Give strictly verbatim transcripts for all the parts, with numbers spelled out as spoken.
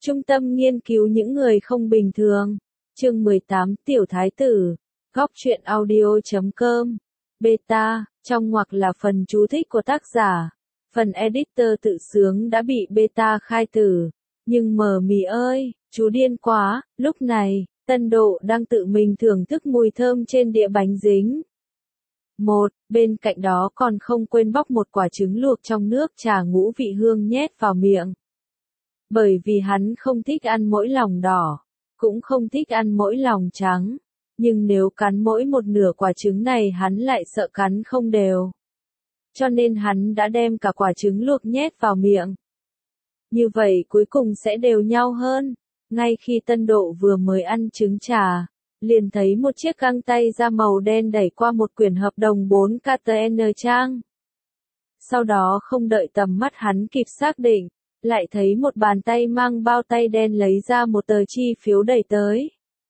Trung tâm nghiên cứu những người không bình thường. Chương mười tám Tiểu Thái Tử. Góc truyện audio chấm com. Beta, trong ngoặc là phần chú thích của tác giả. Phần editor tự sướng đã bị beta khai tử. Nhưng mờ mì ơi, chú điên quá, lúc này, Tân Độ đang tự mình thưởng thức mùi thơm trên đĩa bánh dính. Một, bên cạnh đó còn không quên bóc một quả trứng luộc trong nước trà ngũ vị hương nhét vào miệng. Bởi vì hắn không thích ăn mỗi lòng đỏ, cũng không thích ăn mỗi lòng trắng, nhưng nếu cắn mỗi một nửa quả trứng này hắn lại sợ cắn không đều. Cho nên hắn đã đem cả quả trứng luộc nhét vào miệng. Như vậy cuối cùng sẽ đều nhau hơn. Ngay khi Tân Độ vừa mới ăn trứng trà, liền thấy một chiếc găng tay da màu đen đẩy qua một quyển hợp đồng bốn K T N trang. Sau đó không đợi tầm mắt hắn kịp xác định, lại thấy một bàn tay mang bao tay đen lấy ra một tờ chi phiếu đẩy tới.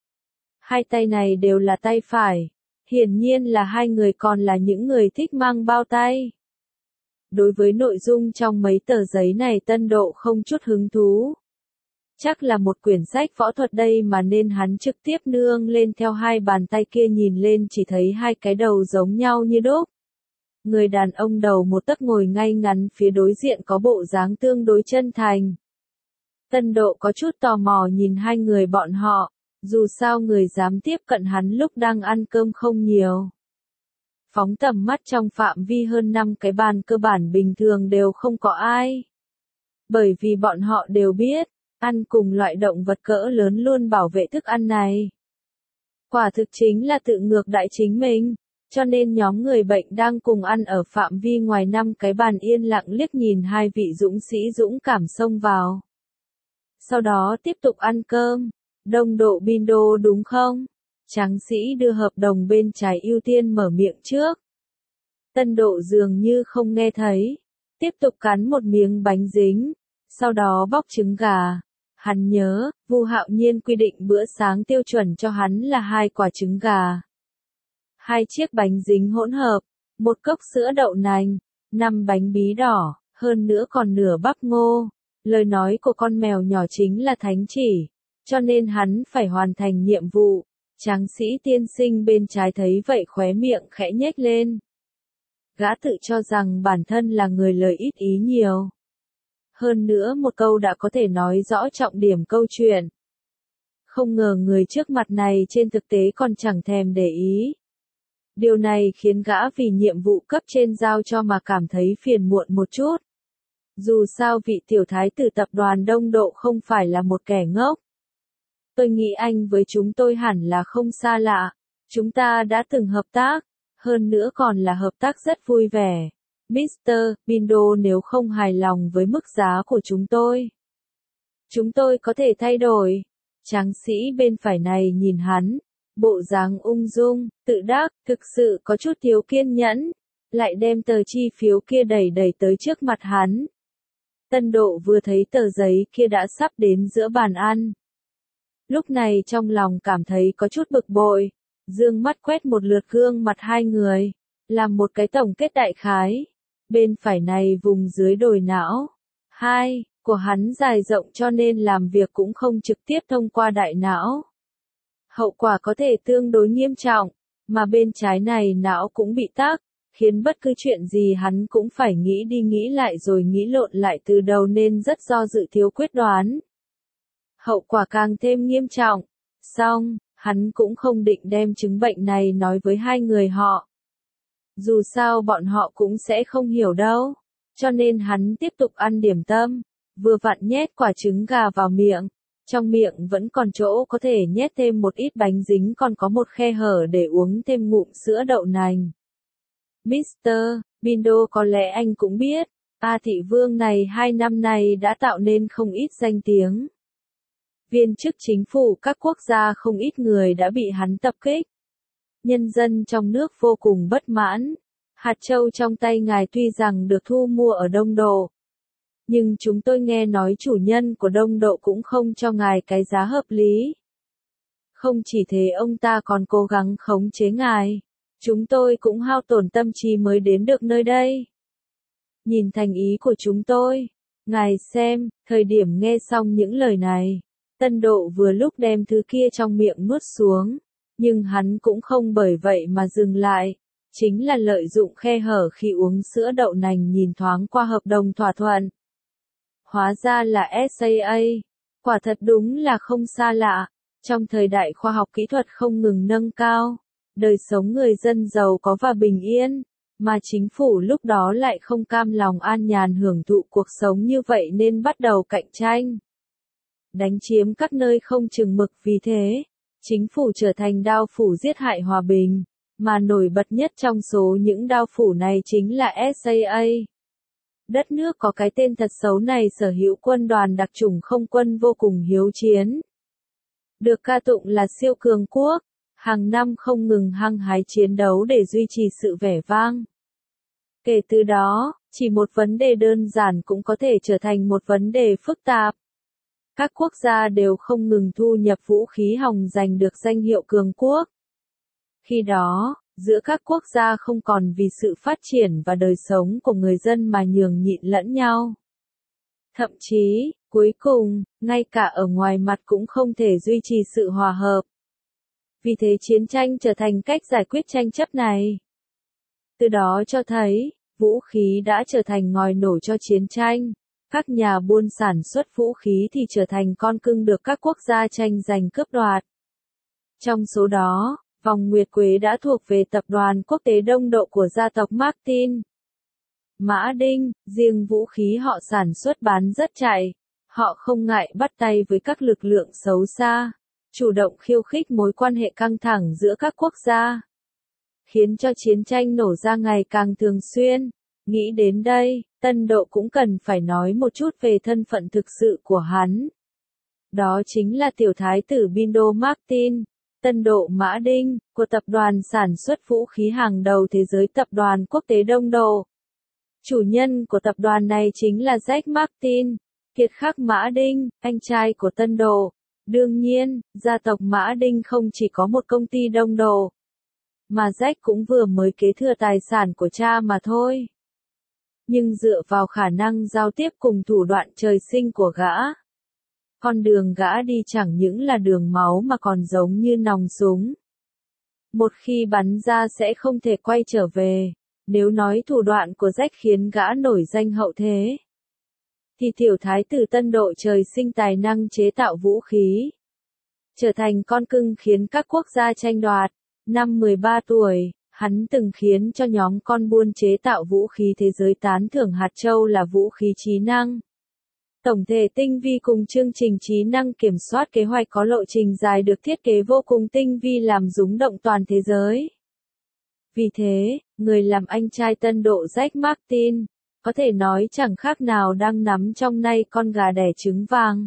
Hai tay này đều là tay phải, hiển nhiên là hai người còn là những người thích mang bao tay. Đối với nội dung trong mấy tờ giấy này Tân Độ không chút hứng thú. Chắc là một quyển sách võ thuật đây mà nên hắn trực tiếp nương lên theo hai bàn tay kia, nhìn lên chỉ thấy hai cái đầu giống nhau như đúc. Người đàn ông đầu một tấc ngồi ngay ngắn phía đối diện có bộ dáng tương đối chân thành. Tân Độ có chút tò mò nhìn hai người bọn họ, dù sao người dám tiếp cận hắn lúc đang ăn cơm không nhiều. Phóng tầm mắt trong phạm vi hơn năm cái bàn cơ bản bình thường đều không có ai. Bởi vì bọn họ đều biết, ăn cùng loại động vật cỡ lớn luôn bảo vệ thức ăn này. Quả thực chính là tự ngược đại chính mình. Cho nên nhóm người bệnh đang cùng ăn ở phạm vi ngoài năm cái bàn yên lặng liếc nhìn hai vị dũng sĩ dũng cảm xông vào. Sau đó tiếp tục ăn cơm. Đông Độ Bindo đúng không? Tráng sĩ đưa hợp đồng bên trái ưu tiên mở miệng trước. Tân Độ dường như không nghe thấy. Tiếp tục cắn một miếng bánh dính. Sau đó bóc trứng gà. Hắn nhớ, Vu Hạo Nhiên quy định bữa sáng tiêu chuẩn cho hắn là hai quả trứng gà. Hai chiếc bánh dính hỗn hợp, một cốc sữa đậu nành, năm bánh bí đỏ, hơn nữa còn nửa bắp ngô. Lời nói của con mèo nhỏ chính là thánh chỉ, cho nên hắn phải hoàn thành nhiệm vụ. Tráng sĩ tiên sinh bên trái thấy vậy khóe miệng khẽ nhếch lên. Gã tự cho rằng bản thân là người lời ít ý nhiều. Hơn nữa một câu đã có thể nói rõ trọng điểm câu chuyện. Không ngờ người trước mặt này trên thực tế còn chẳng thèm để ý. Điều này khiến gã vì nhiệm vụ cấp trên giao cho mà cảm thấy phiền muộn một chút. Dù sao vị tiểu thái tử tập đoàn Đông Độ không phải là một kẻ ngốc. Tôi nghĩ anh với chúng tôi hẳn là không xa lạ. Chúng ta đã từng hợp tác, hơn nữa còn là hợp tác rất vui vẻ. mít tơ Bindo nếu không hài lòng với mức giá của chúng tôi, chúng tôi có thể thay đổi. Tráng sĩ bên phải này nhìn hắn. Bộ dáng ung dung, tự đắc, thực sự có chút thiếu kiên nhẫn, lại đem tờ chi phiếu kia đẩy đẩy tới trước mặt hắn. Tân Độ vừa thấy tờ giấy kia đã sắp đến giữa bàn ăn. Lúc này trong lòng cảm thấy có chút bực bội, dương mắt quét một lượt gương mặt hai người, làm một cái tổng kết đại khái. Bên phải này vùng dưới đồi não, hai, của hắn dài rộng cho nên làm việc cũng không trực tiếp thông qua đại não. Hậu quả có thể tương đối nghiêm trọng, mà bên trái này não cũng bị tắc, khiến bất cứ chuyện gì hắn cũng phải nghĩ đi nghĩ lại rồi nghĩ lộn lại từ đầu nên rất do dự thiếu quyết đoán. Hậu quả càng thêm nghiêm trọng. Xong, hắn cũng không định đem chứng bệnh này nói với hai người họ. Dù sao bọn họ cũng sẽ không hiểu đâu, cho nên hắn tiếp tục ăn điểm tâm, vừa vặn nhét quả trứng gà vào miệng. Trong miệng vẫn còn chỗ có thể nhét thêm một ít bánh dính, còn có một khe hở để uống thêm ngụm sữa đậu nành. mít tơ Bindo có lẽ anh cũng biết, A Thị Vương này hai năm nay đã tạo nên không ít danh tiếng. Viên chức chính phủ các quốc gia không ít người đã bị hắn tập kích. Nhân dân trong nước vô cùng bất mãn. Hạt châu trong tay ngài tuy rằng được thu mua ở Đông Độ, nhưng chúng tôi nghe nói chủ nhân của Đông Độ cũng không cho ngài cái giá hợp lý. Không chỉ thế ông ta còn cố gắng khống chế ngài. Chúng tôi cũng hao tổn tâm trí mới đến được nơi đây. Nhìn thành ý của chúng tôi, Ngài xem, thời điểm nghe xong những lời này, Tân Độ vừa lúc đem thứ kia trong miệng nuốt xuống, nhưng hắn cũng không bởi vậy mà dừng lại, chính là lợi dụng khe hở khi uống sữa đậu nành nhìn thoáng qua hợp đồng thỏa thuận. Hóa ra là ét a a, quả thật đúng là không xa lạ, trong thời đại khoa học kỹ thuật không ngừng nâng cao, đời sống người dân giàu có và bình yên, mà chính phủ lúc đó lại không cam lòng an nhàn hưởng thụ cuộc sống như vậy nên bắt đầu cạnh tranh, đánh chiếm các nơi không chừng mực. Vì thế, chính phủ trở thành đao phủ giết hại hòa bình, mà nổi bật nhất trong số những đao phủ này chính là ét a a. Đất nước có cái tên thật xấu này sở hữu quân đoàn đặc chủng không quân vô cùng hiếu chiến, được ca tụng là siêu cường quốc, hàng năm không ngừng hăng hái chiến đấu để duy trì sự vẻ vang. Kể từ đó, chỉ một vấn đề đơn giản cũng có thể trở thành một vấn đề phức tạp. Các quốc gia đều không ngừng thu nhập vũ khí hòng giành được danh hiệu cường quốc. Khi đó, giữa các quốc gia không còn vì sự phát triển và đời sống của người dân mà nhường nhịn lẫn nhau. Thậm chí, cuối cùng, ngay cả ở ngoài mặt cũng không thể duy trì sự hòa hợp. Vì thế chiến tranh trở thành cách giải quyết tranh chấp này. Từ đó cho thấy, vũ khí đã trở thành ngòi nổ cho chiến tranh. Các nhà buôn sản xuất vũ khí thì trở thành con cưng được các quốc gia tranh giành cướp đoạt. Trong số đó, vòng nguyệt quế đã thuộc về tập đoàn quốc tế Đông Độ của gia tộc Martin. Mã Đinh, riêng vũ khí họ sản xuất bán rất chạy. Họ không ngại bắt tay với các lực lượng xấu xa, chủ động khiêu khích mối quan hệ căng thẳng giữa các quốc gia, khiến cho chiến tranh nổ ra ngày càng thường xuyên. Nghĩ đến đây, Tân Độ cũng cần phải nói một chút về thân phận thực sự của hắn. Đó chính là tiểu thái tử Bindo Martin, Tân Độ Mã Đinh, của tập đoàn sản xuất vũ khí hàng đầu thế giới tập đoàn quốc tế Đông Độ. Chủ nhân của tập đoàn này chính là Jack Martin, kiệt khắc Mã Đinh, anh trai của Tân Độ. Đương nhiên, gia tộc Mã Đinh không chỉ có một công ty Đông Độ, mà Jack cũng vừa mới kế thừa tài sản của cha mà thôi. Nhưng dựa vào khả năng giao tiếp cùng thủ đoạn trời sinh của gã, con đường gã đi chẳng những là đường máu mà còn giống như nòng súng. Một khi bắn ra sẽ không thể quay trở về. Nếu nói thủ đoạn của Jack khiến gã nổi danh hậu thế, thì tiểu thái tử Tân Độ trời sinh tài năng chế tạo vũ khí, trở thành con cưng khiến các quốc gia tranh đoạt. Năm mười ba tuổi, hắn từng khiến cho nhóm con buôn chế tạo vũ khí thế giới tán thưởng hạt châu là vũ khí trí năng. Tổng thể tinh vi cùng chương trình trí năng kiểm soát kế hoạch có lộ trình dài được thiết kế vô cùng tinh vi làm rúng động toàn thế giới. Vì thế, người làm anh trai Tân Độ Jack Martin, có thể nói chẳng khác nào đang nắm trong tay con gà đẻ trứng vàng.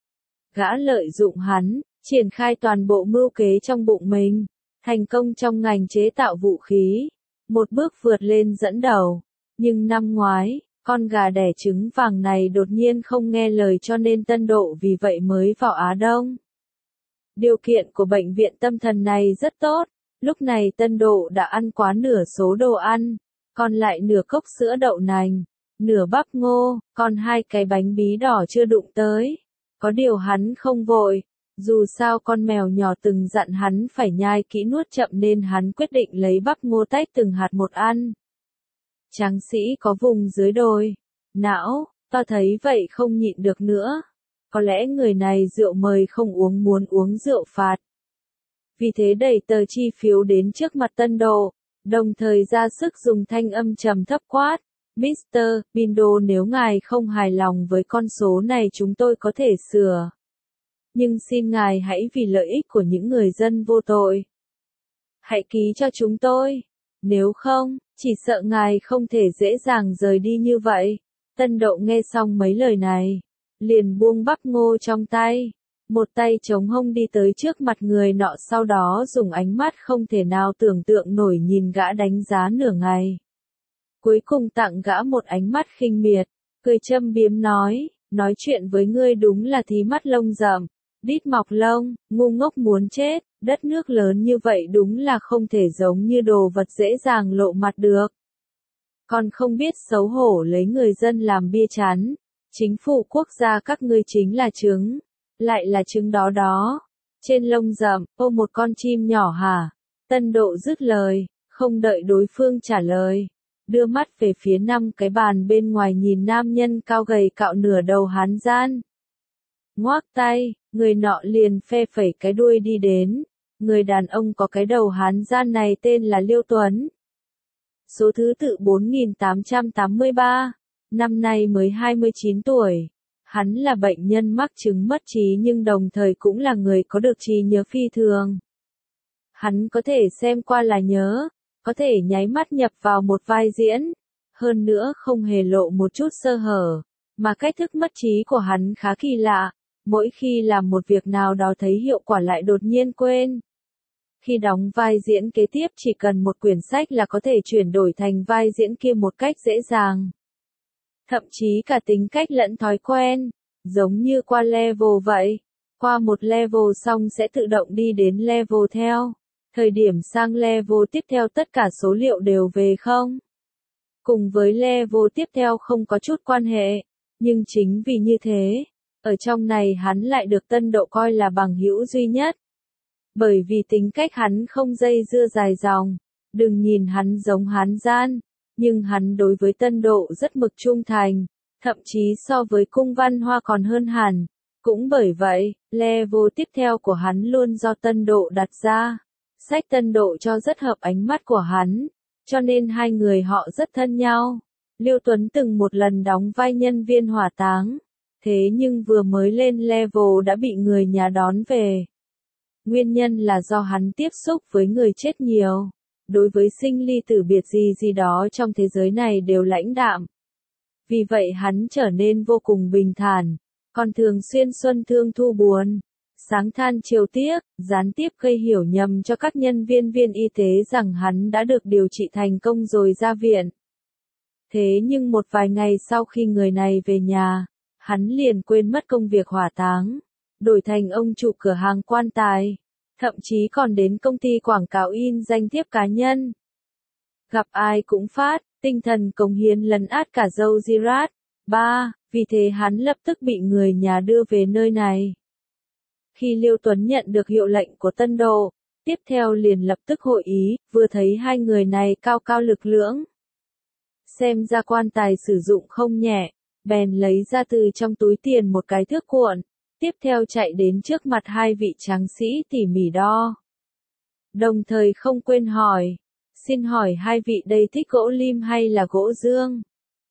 Gã lợi dụng hắn, triển khai toàn bộ mưu kế trong bụng mình, thành công trong ngành chế tạo vũ khí, một bước vượt lên dẫn đầu. Nhưng năm ngoái, con gà đẻ trứng vàng này đột nhiên không nghe lời cho nên Tân Độ vì vậy mới vào Á Đông. Điều kiện của bệnh viện tâm thần này rất tốt, lúc này Tân Độ đã ăn quá nửa số đồ ăn, còn lại nửa cốc sữa đậu nành, nửa bắp ngô, còn hai cái bánh bí đỏ chưa đụng tới. Có điều hắn không vội, dù sao con mèo nhỏ từng dặn hắn phải nhai kỹ nuốt chậm nên hắn quyết định lấy bắp ngô tách từng hạt một ăn. Tráng sĩ có vùng dưới đồi, não, ta thấy vậy không nhịn được nữa. Có lẽ người này rượu mời không uống muốn uống rượu phạt. Vì thế đẩy tờ chi phiếu đến trước mặt Tân Độ, đồng thời ra sức dùng thanh âm trầm thấp quát. mít tơ Bindo, nếu ngài không hài lòng với con số này chúng tôi có thể sửa. Nhưng xin ngài hãy vì lợi ích của những người dân vô tội, hãy ký cho chúng tôi. Nếu không, chỉ sợ ngài không thể dễ dàng rời đi như vậy. Tân Độ nghe xong mấy lời này, liền buông bắp ngô trong tay, một tay chống hông đi tới trước mặt người nọ, sau đó dùng ánh mắt không thể nào tưởng tượng nổi nhìn gã đánh giá nửa ngày. Cuối cùng tặng gã một ánh mắt khinh miệt, cười châm biếm nói, nói chuyện với ngươi đúng là thí mắt lông rậm, đít mọc lông, ngu ngốc muốn chết, đất nước lớn như vậy đúng là không thể giống như đồ vật dễ dàng lộ mặt được. Còn không biết xấu hổ lấy người dân làm bia chắn, Chính phủ quốc gia các ngươi chính là trứng. Lại là trứng đó đó. Trên lông rậm, ô một con chim nhỏ hả? Tân Độ dứt lời, không đợi đối phương trả lời. Đưa mắt về phía năm cái bàn bên ngoài nhìn nam nhân cao gầy cạo nửa đầu hán gian. Ngoác tay, người nọ liền phe phẩy cái đuôi đi đến. Người đàn ông có cái đầu hán gian này tên là Liêu Tuấn. Số thứ tự bốn nghìn tám trăm tám mươi ba. Năm nay mới hai mươi chín tuổi. Hắn là bệnh nhân mắc chứng mất trí nhưng đồng thời cũng là người có được trí nhớ phi thường. Hắn có thể xem qua là nhớ, có thể nháy mắt nhập vào một vai diễn, hơn nữa không hề lộ một chút sơ hở, mà cách thức mất trí của hắn khá kỳ lạ, mỗi khi làm một việc nào đó thấy hiệu quả lại đột nhiên quên. Khi đóng vai diễn kế tiếp chỉ cần một quyển sách là có thể chuyển đổi thành vai diễn kia một cách dễ dàng. Thậm chí cả tính cách lẫn thói quen, giống như qua level vậy. Qua một level xong sẽ tự động đi đến level theo. Thời điểm sang level tiếp theo tất cả số liệu đều về không. Cùng với level tiếp theo không có chút quan hệ. Nhưng chính vì như thế, ở trong này hắn lại được Tân Độ coi là bằng hữu duy nhất. Bởi vì tính cách hắn không dây dưa dài dòng. Đừng nhìn hắn giống hán gian. Nhưng hắn đối với Tân Độ rất mực trung thành, thậm chí so với Cung Văn Hoa còn hơn hẳn. Cũng bởi vậy, level tiếp theo của hắn luôn do Tân Độ đặt ra. Sách Tân Độ cho rất hợp ánh mắt của hắn, cho nên hai người họ rất thân nhau. Liêu Tuấn từng một lần đóng vai nhân viên hỏa táng, thế nhưng vừa mới lên level đã bị người nhà đón về. Nguyên nhân là do hắn tiếp xúc với người chết nhiều. Đối với sinh ly tử biệt gì gì đó trong thế giới này đều lãnh đạm. Vì vậy hắn trở nên vô cùng bình thản, còn thường xuyên xuân thương thu buồn, sáng than chiều tiếc, gián tiếp gây hiểu nhầm cho các nhân viên viên y tế rằng hắn đã được điều trị thành công rồi ra viện. Thế nhưng một vài ngày sau khi người này về nhà, hắn liền quên mất công việc hỏa táng, đổi thành ông chủ cửa hàng quan tài. Thậm chí còn đến công ty quảng cáo in danh thiếp cá nhân. Gặp ai cũng phát, tinh thần cống hiến lấn át cả dâu Girat. ba. Vì thế hắn lập tức bị người nhà đưa về nơi này. Khi Liêu Tuấn nhận được hiệu lệnh của Tân Độ, tiếp theo liền lập tức hội ý, vừa thấy hai người này cao cao lực lưỡng. Xem ra quan tài sử dụng không nhẹ, bèn lấy ra từ trong túi tiền một cái thước cuộn. Tiếp theo chạy đến trước mặt hai vị tráng sĩ tỉ mỉ đo. Đồng thời không quên hỏi, xin hỏi hai vị đây thích gỗ lim hay là gỗ dương?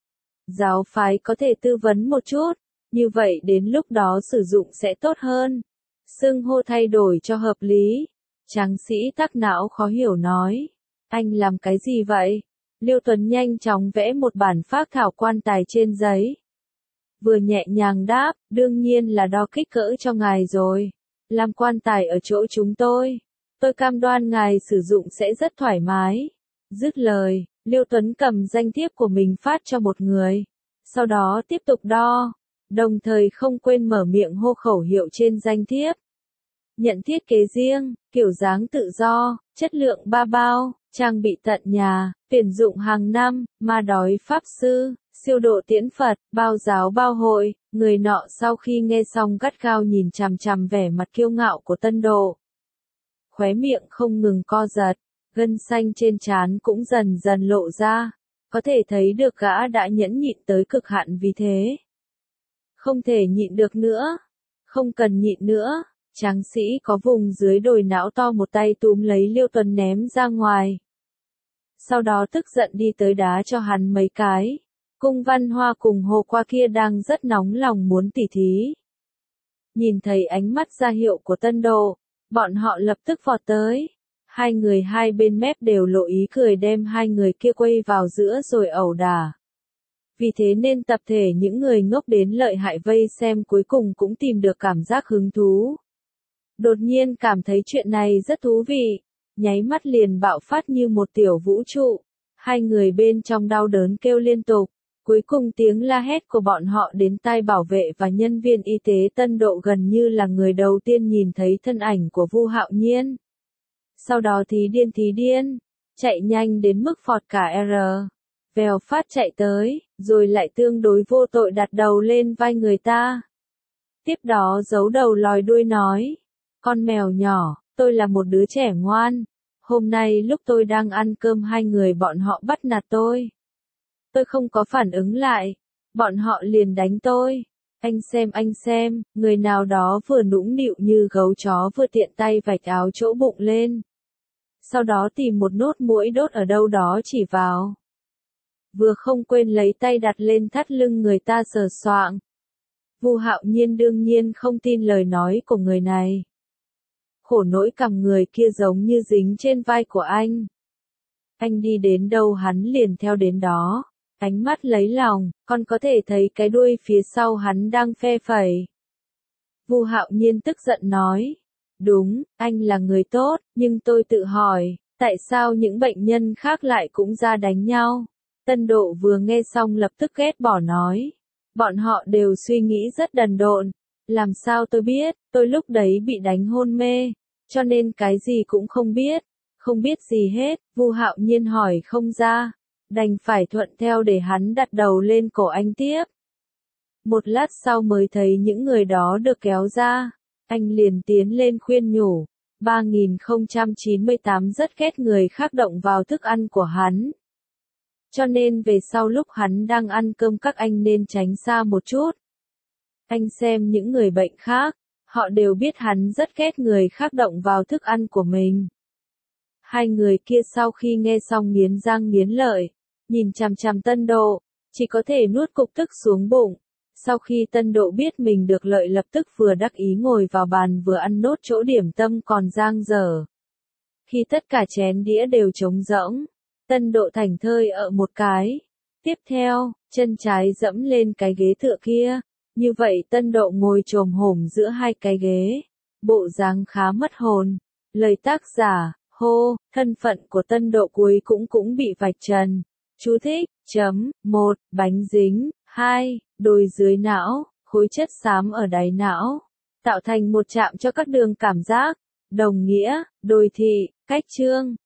Giáo phái có thể tư vấn một chút, như vậy đến lúc đó sử dụng sẽ tốt hơn. Xưng hô thay đổi cho hợp lý. Tráng sĩ tắc não khó hiểu nói, anh làm cái gì vậy? Liêu Tuấn nhanh chóng vẽ một bản phác thảo quan tài trên giấy. Vừa nhẹ nhàng đáp, đương nhiên là đo kích cỡ cho ngài rồi. Làm quan tài ở chỗ chúng tôi. Tôi cam đoan ngài sử dụng sẽ rất thoải mái. Dứt lời, Liêu Tuấn cầm danh thiếp của mình phát cho một người. Sau đó tiếp tục đo. Đồng thời không quên mở miệng hô khẩu hiệu trên danh thiếp. Nhận thiết kế riêng, kiểu dáng tự do, chất lượng ba bao, trang bị tận nhà, tuyển dụng hàng năm, ma đói pháp sư. Siêu độ tiễn Phật, bao giáo bao hội, người nọ sau khi nghe xong gắt gao nhìn chằm chằm vẻ mặt kiêu ngạo của Tân Độ. Khóe miệng không ngừng co giật, gân xanh trên trán cũng dần dần lộ ra, có thể thấy được gã đã nhẫn nhịn tới cực hạn vì thế. Không thể nhịn được nữa, không cần nhịn nữa, tráng sĩ có vùng dưới đồi não to một tay túm lấy Liêu Tuấn ném ra ngoài. Sau đó tức giận đi tới đá cho hắn mấy cái. Cung Văn Hoa cùng Hồ Qua kia đang rất nóng lòng muốn tỉ thí. Nhìn thấy ánh mắt ra hiệu của Tân Độ, bọn họ lập tức vọt tới. Hai người hai bên mép đều lộ ý cười đem hai người kia quay vào giữa rồi ẩu đả. Vì thế nên tập thể những người ngốc đến lợi hại vây xem cuối cùng cũng tìm được cảm giác hứng thú. Đột nhiên cảm thấy chuyện này rất thú vị, nháy mắt liền bạo phát như một tiểu vũ trụ. Hai người bên trong đau đớn kêu liên tục. Cuối cùng tiếng la hét của bọn họ đến tai bảo vệ và nhân viên y tế Tân Độ gần như là người đầu tiên nhìn thấy thân ảnh của Vu Hạo Nhiên. Sau đó thì điên thì điên, chạy nhanh đến mức phọt cả R. vèo phát chạy tới, rồi lại tương đối vô tội đặt đầu lên vai người ta. Tiếp đó giấu đầu lòi đuôi nói, con mèo nhỏ, tôi là một đứa trẻ ngoan, hôm nay lúc tôi đang ăn cơm hai người bọn họ bắt nạt tôi. Tôi không có phản ứng lại, bọn họ liền đánh tôi. Anh xem anh xem, người nào đó vừa nũng nịu như gấu chó vừa tiện tay vạch áo chỗ bụng lên. Sau đó tìm một nốt muỗi đốt ở đâu đó chỉ vào. Vừa không quên lấy tay đặt lên thắt lưng người ta sờ soạng. Vu Hạo Nhiên đương nhiên không tin lời nói của người này. Khổ nỗi cằm người kia giống như dính trên vai của anh. Anh đi đến đâu hắn liền theo đến đó. Ánh mắt lấy lòng, còn có thể thấy cái đuôi phía sau hắn đang phe phẩy. Vu Hạo Nhiên tức giận nói. Đúng, anh là người tốt, nhưng tôi tự hỏi, tại sao những bệnh nhân khác lại cũng ra đánh nhau? Tân Độ vừa nghe xong lập tức ghét bỏ nói. Bọn họ đều suy nghĩ rất đần độn. Làm sao tôi biết, tôi lúc đấy bị đánh hôn mê, cho nên cái gì cũng không biết. Không biết gì hết, Vu Hạo Nhiên hỏi không ra. Đành phải thuận theo để hắn đặt đầu lên cổ anh tiếp. Một lát sau mới thấy những người đó được kéo ra. Anh liền tiến lên khuyên nhủ. ba nghìn không trăm chín mươi tám rất ghét người khác động vào thức ăn của hắn. Cho nên về sau lúc hắn đang ăn cơm các anh nên tránh xa một chút. Anh xem những người bệnh khác, họ đều biết hắn rất ghét người khác động vào thức ăn của mình. Hai người kia sau khi nghe xong nghiến răng nghiến lợi, nhìn chằm chằm Tân Độ, chỉ có thể nuốt cục tức xuống bụng. Sau khi Tân Độ biết mình được lợi lập tức vừa đắc ý ngồi vào bàn vừa ăn nốt chỗ điểm tâm còn dang dở. Khi tất cả chén đĩa đều trống rỗng, Tân Độ thảnh thơi ở một cái. Tiếp theo, chân trái dẫm lên cái ghế tựa kia. Như vậy Tân Độ ngồi chồm hổm giữa hai cái ghế. Bộ dáng khá mất hồn. Lời tác giả, hô, thân phận của Tân Độ cuối cũng cũng bị vạch trần. Chú thích, chấm, một, bánh dính, hai, đồi dưới não, khối chất xám ở đáy não. Tạo thành một chạm cho các đường cảm giác. Đồng nghĩa, đồi thị, cách chương.